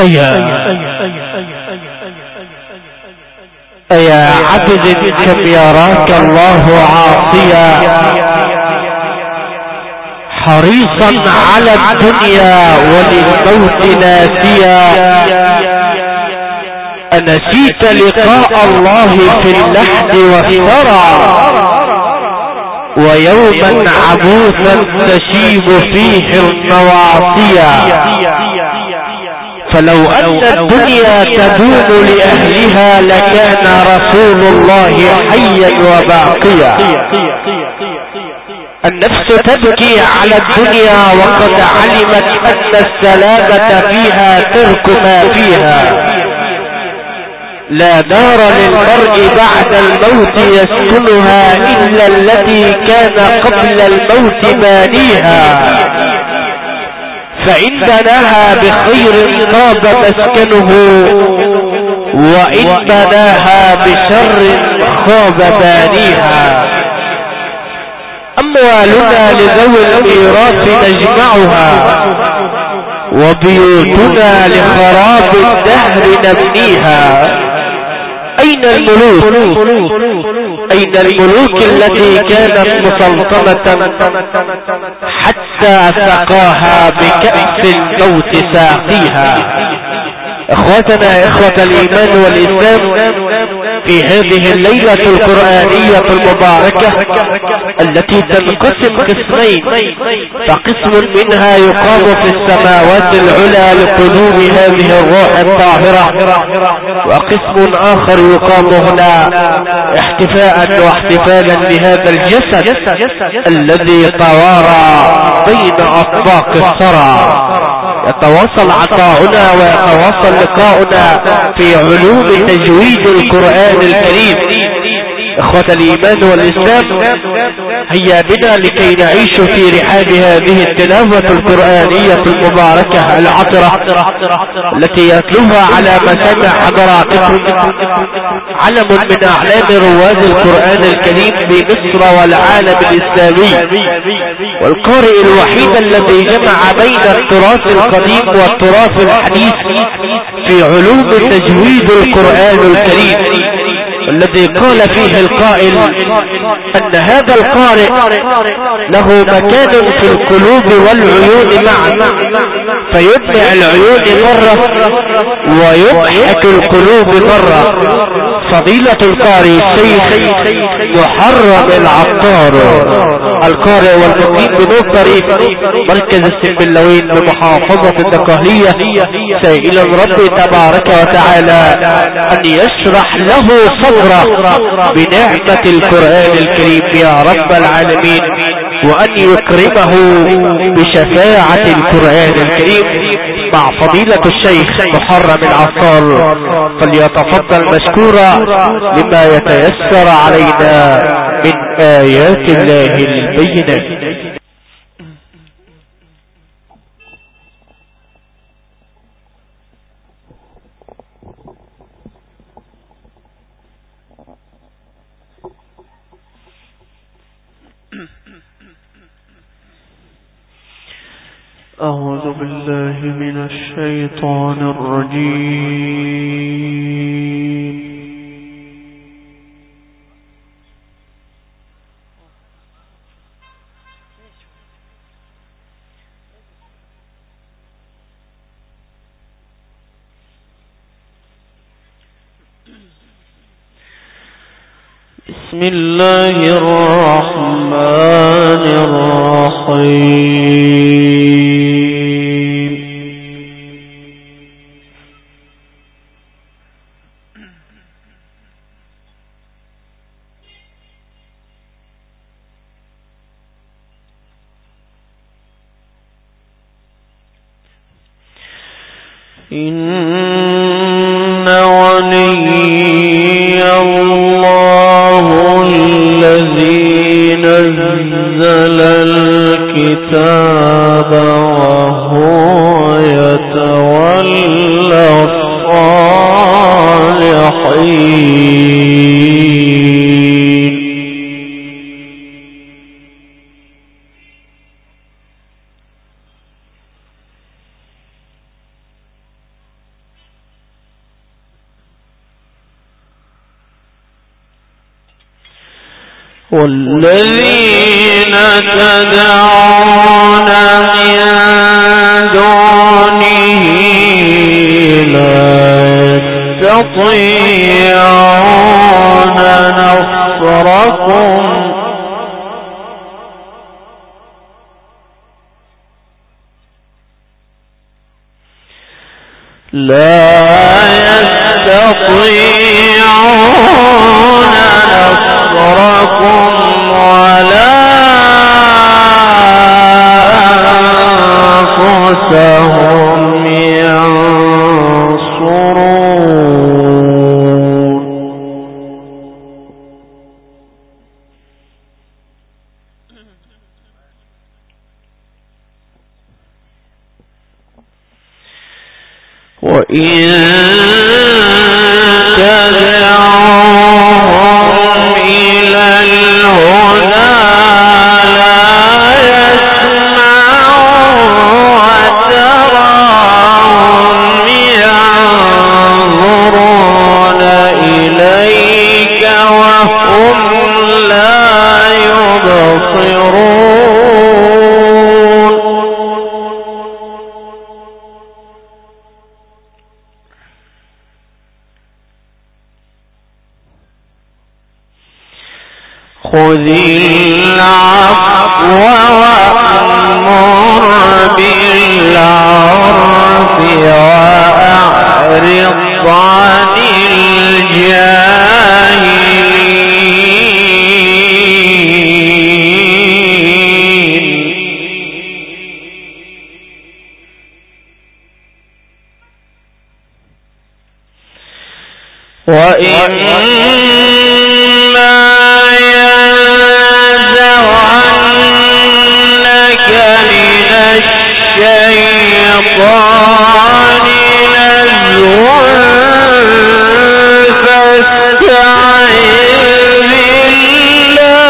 أيا عبد كم يراك الله عاصيا حريصا على الدنيا وللموت ناسيا، أنسيت لقاء الله في اللحد والثرى ويوما عبوثا تشيب فيه النواصيا. فلو أن الدنيا تدوم لأهلها لكان رسول الله حيا وباقيا. النفس تبكي على الدنيا وقد علمت أن السلامة فيها ترك ما فيها. لا دار للمرء بعد الموت يسكنها إلا التي كان قبل الموت بانيها. فإن بناها بخير طاب مسكنه وإن بناها بشر خاب بانيها. أموالنا لذوي الميراث نجمعها وبيوتنا لخراب الدهر نبنيها. أين الملوك؟ أين الملوك التي كانت مسلطنة حتى سقاها بكأس الموت ساقيها؟ اخوتنا اخوة الايمان والاسلام، في هذه الليلة القرآنية المباركة التي تنقسم قسمين، فقسم منها يقام في السماوات العلى لقلوب هذه الروح الطاهرة، وقسم اخر يقام هنا احتفاء واحتفالا بهذا الجسد الذي توارى بين اطباق الثرى. يتواصل عطاؤنا ويتواصل لقاؤنا في علوم تجويد القرآن الكريم. اخوة الايمان والاسلام، هيا بنا لكي نعيش في رحاب هذه التلاوة القرآنية المباركة العطرة التي يتلوها على مسامع حضراتكم علم من اعلام رواد القرآن الكريم بمصر والعالم الاسلامي، والقارئ الوحيد الذي جمع بين التراث القديم والتراث الحديث في علوم تجويد القرآن الكريم، الذي قال فيه القائل أن هذا القارئ له مكان في القلوب والعيون معا، فيدمع العيون مرة ويضحك القلوب مرة. فضيلة القارئ الشيخ محرم العطار، القارئ والمقيم بنور طريق مركز السنبلاوين بمحافظة الدقهلية، سائلا ربي تبارك وتعالى أن يشرح له صدره بنعمة القرآن الكريم يا رب العالمين، وأن يكرمه بشفاعة القرآن الكريم مع فضيلة الشيخ محرم العطار. فليتفضل مشكورا لما يتيسر علينا من آيات الله البينات. أعوذ بالله من الشيطان الرجيم. بسم الله الرحمن الرحيم. إن ولي الله الذي نزل الكتاب وهو يتولى الصالحين. والذين تدعون من دونه لا يستطيعون نصركم ولا أنفسهم ينصرون وإن تدعوهم إلى الهدى لا يسمعوا وتراهم ينظرون إليك وهم لا يبصرون خذ العفو وأمر بالعرف وأعرض عن الجاهلين وإما ينزغنك من الشيطان نزغ فاستعذ بالله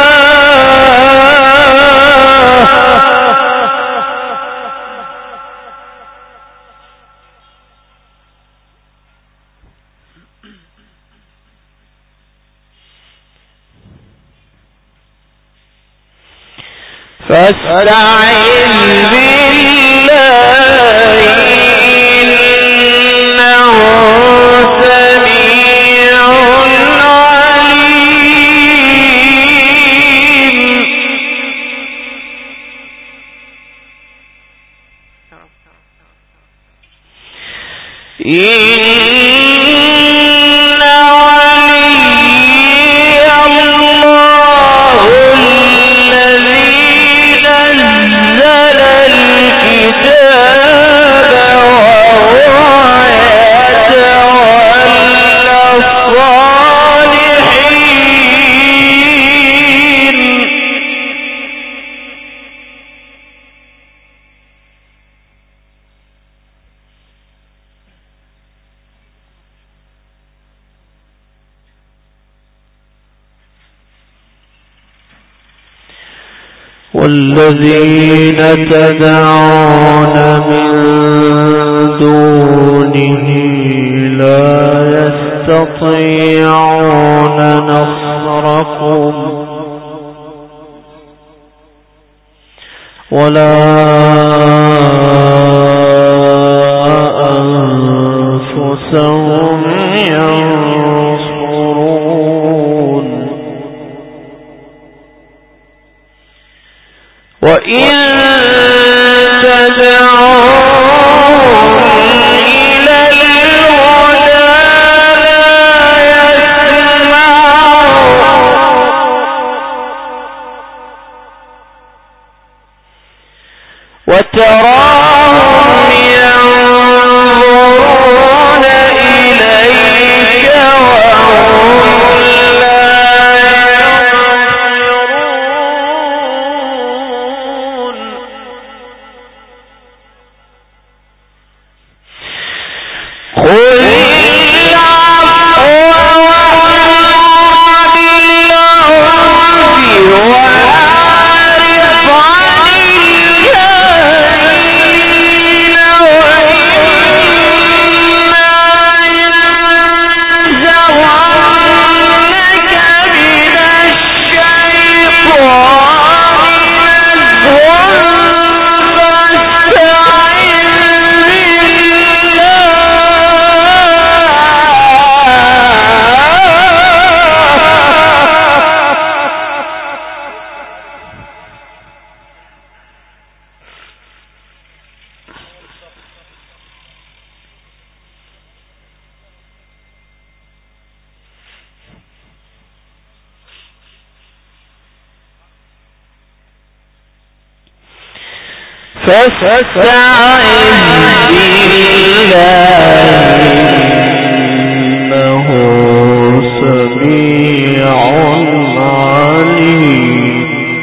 إنه سميع والذين تدعون من دونه لا يستطيعون نصركم ولا أنفسهم ينصرون وإن تدعوهم إلى الهدى لا يسمعوا وتراهم ينظرون إليك وهم لا يبصرون خذ العفو وأمر بالعرف وأعرض عن الجاهلين فاستعذ بالله إنه سميع عليم.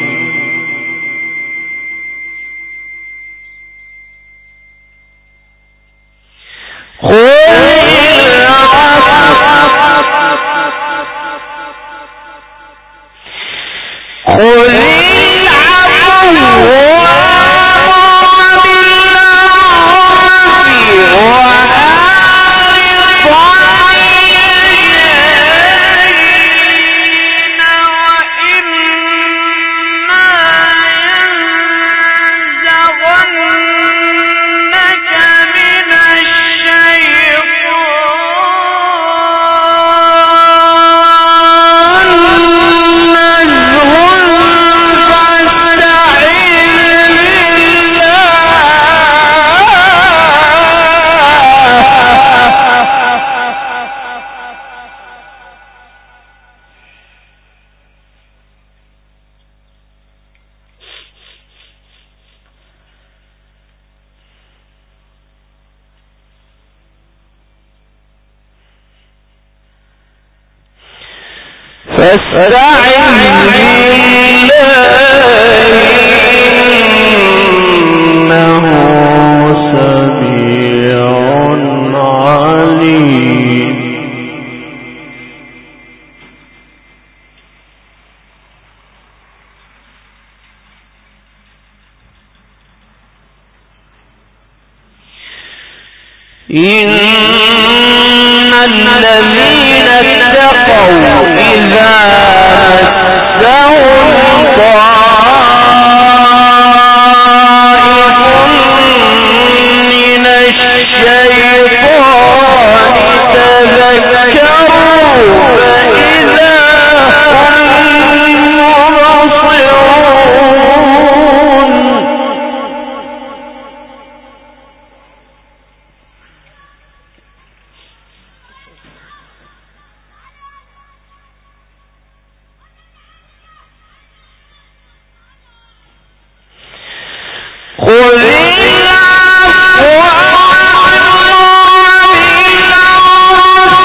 إن الذين اتقوا إذا مسهم طائف من الشيطان تذكروا فإذا هم مبصرون. خذ العفو وأمر بالعرف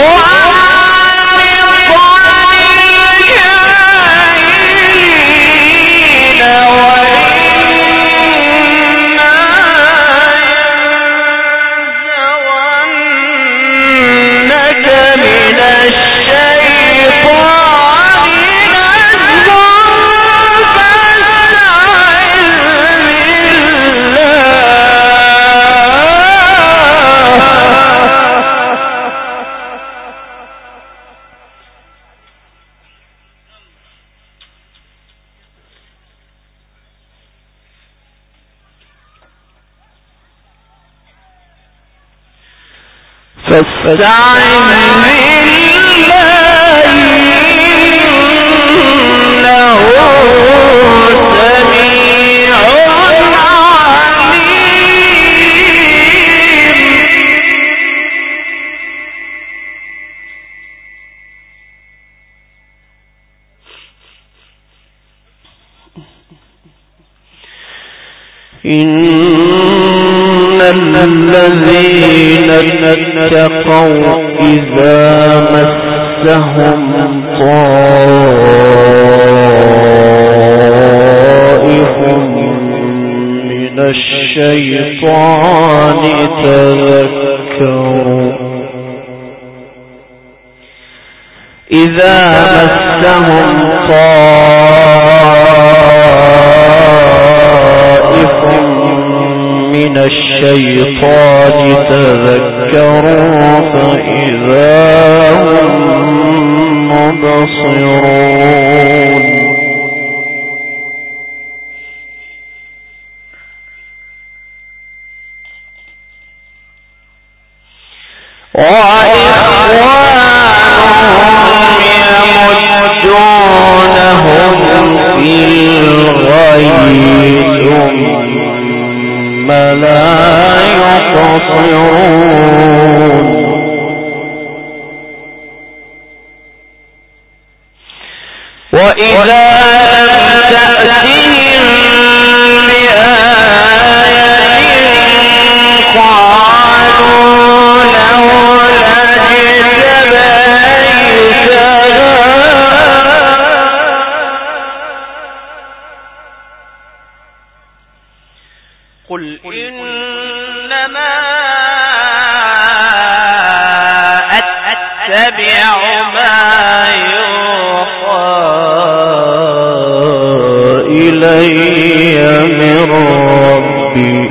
وأعرض عن الجاهلين وإما ينزغنك من الشيطان نزغ فاستعذ بالله إنه سميع عليم. إن الذين اتقوا إذا مسهم طائف من الشيطان تذكروا إذا مسهم طائف من الشيطان تذكروا فإذا هم مبصرون. وإخوانهم يمدونهم في الغي ثم لا يقصرون. وإذا لم تأتهم بآية قل إنما أتبع ما يوحى إلي من ربي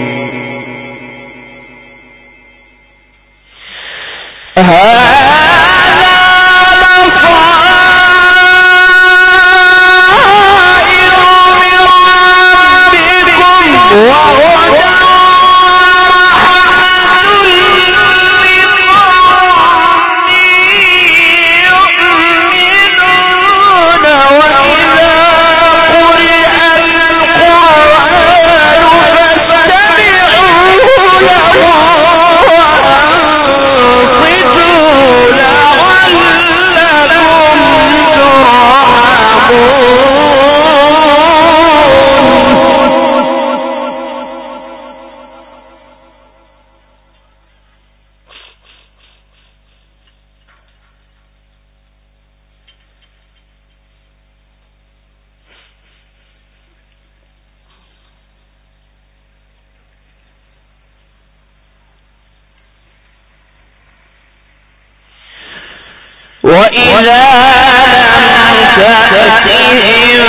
وإذا لم تأتهم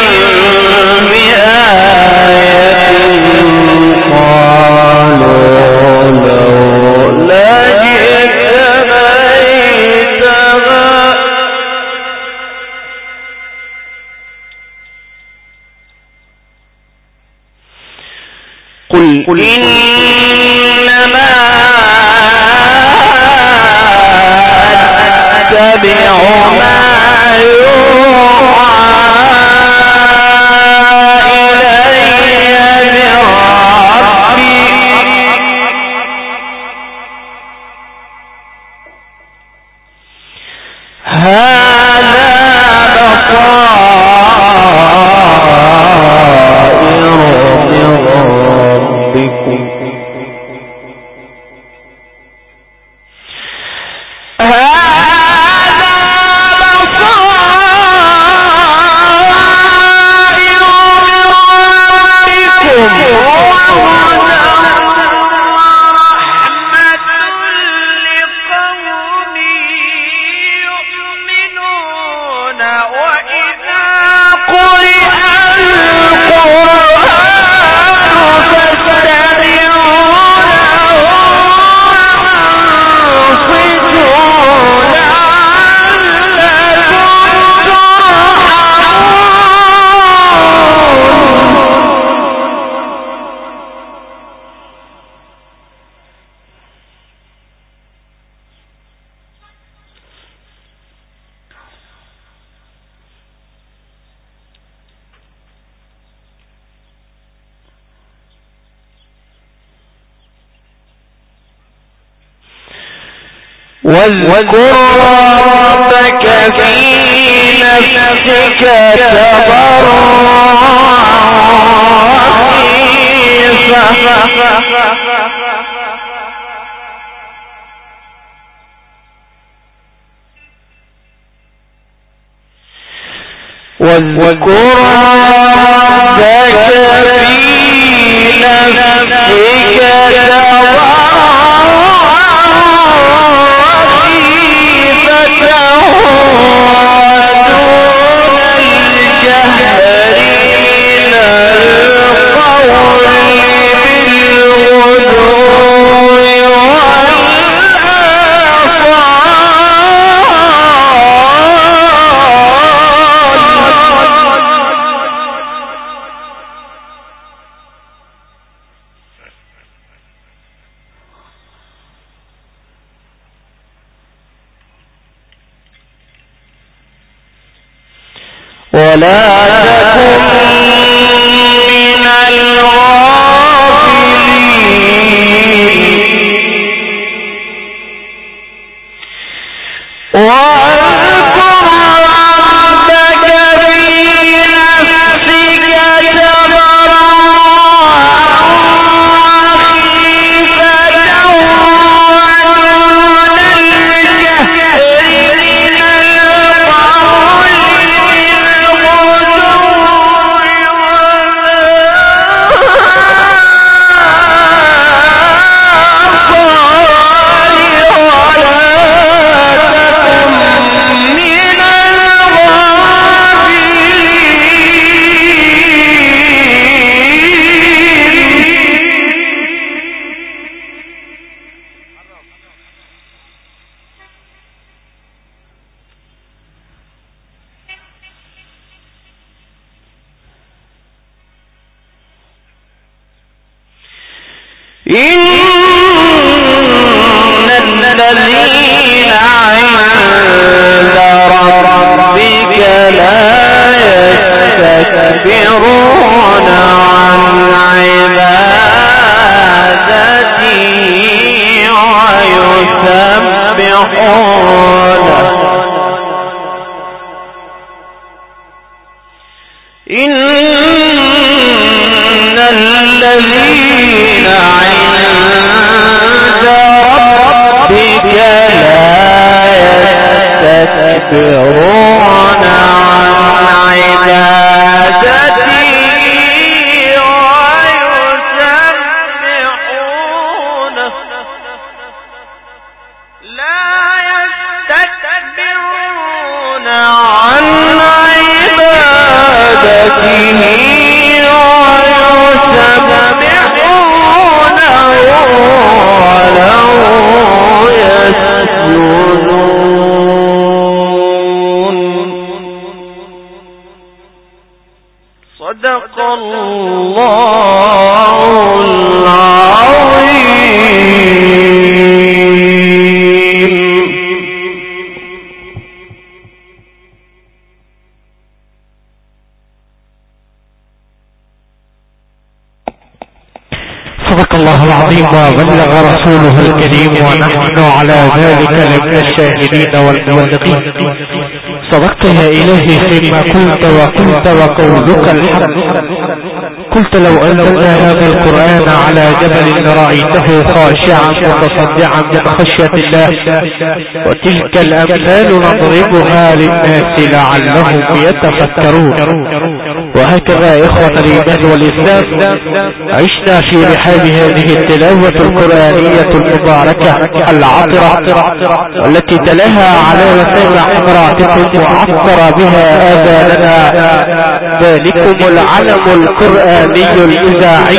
بآية قالوا لولا جئت بيتها قل إنما أتبع ما يوحى إلي من ربي هذا بصائر من ربكم واذكر ربك في نفسك تضرعا وخيفة واذكر ربك في نفسك ولا تكن من الغافلين واذكر ربك في نفسك تضرعا وخيفة ودون الجهر من القول إن الذين عند ربك لا يستكبرون عن عبادته ويسبحونه إن الذين عند ربك لا يستكبرون عن عبادته ويسبحونه لا يستكبرون عن عبادته صدق الله العظيم. صدق الله العظيم وبلغ رسوله الكريم ونحن على ذلك لمن الشاهدين والمبلغين. صدقت يا إلهي فيما قلت وقلت وقولك الحق. قلت لو أنزلنا هذا القرآن على جبل لرأيته خاشعا متصدعا من خشية الله. وتلك الأمثال نضربها للناس لعلهم يتفكرون. وهكذا إخوة الإيمان والإسلام عشنا في رحاب هذه التلاوة القرآنية المباركة العطرة التي تلاها على مسامع حضراتكم وعطر بها آذاننا ذلكم العلم القرآني الإذاعي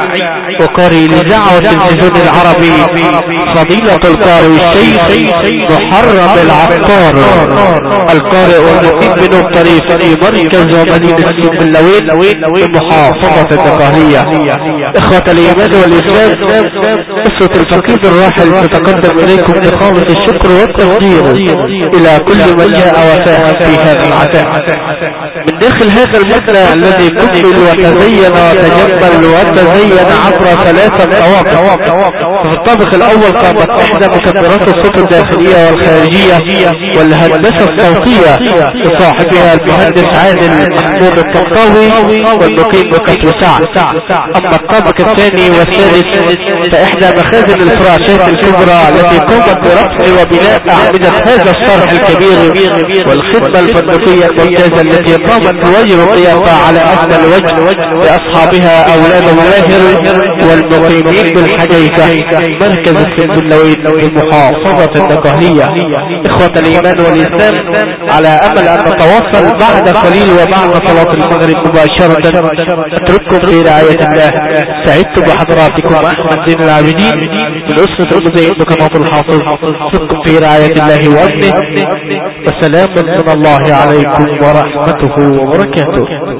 وقارئ الإذاعة والتلفزيون العربي فضيلة القارئ الشيخ محرم العطار القارئ والمقيم من الطريق في مركز ومدينة السنبلاوين بمحافظة الدقهلية. إخوة الإيمان والإسلام، أسرة الفقير الراحل تتقدم إليكم بقامة الشكر والتقدير إلى كل من جاء وساهم في هذا العطاء من داخل هذا المبنى الذي كمل وتزين وتجمل وتزين عبر 3 طوابق. في الطابق الأول قامت إحدى مكبرات الصوت الداخلية والخارجية والهندسة الصوتية لصاحبها المهندس عادل محمود الطقطاوي والمقيم بقصر سعد. أما الطابق الثاني والثالث فإحدى مخازن الفراشات الكبرى التي قامت برفع وبناء أعمدة هذا الصرح الكبير والخدمة الفندقية الممتازة التي قامت بواجب الضيافة على أكمل وجه لأصحابها أولاد ماهر والمقيمين بالحديثة مركز السنبلاوين بمحافظة الدقهلية. إخوة الإيمان والإسلام، على أمل أن نتواصل بعد قليل وبعد صلاة المغرب مباشرة. أترككم في رعاية الله. سعدت بحضراتكم أحمد زين العابدين من أسرة أمزين بقناة الحافظ. أترككم في رعاية الله وأمنه، والسلام من الله عليكم ورحمته وبركاته.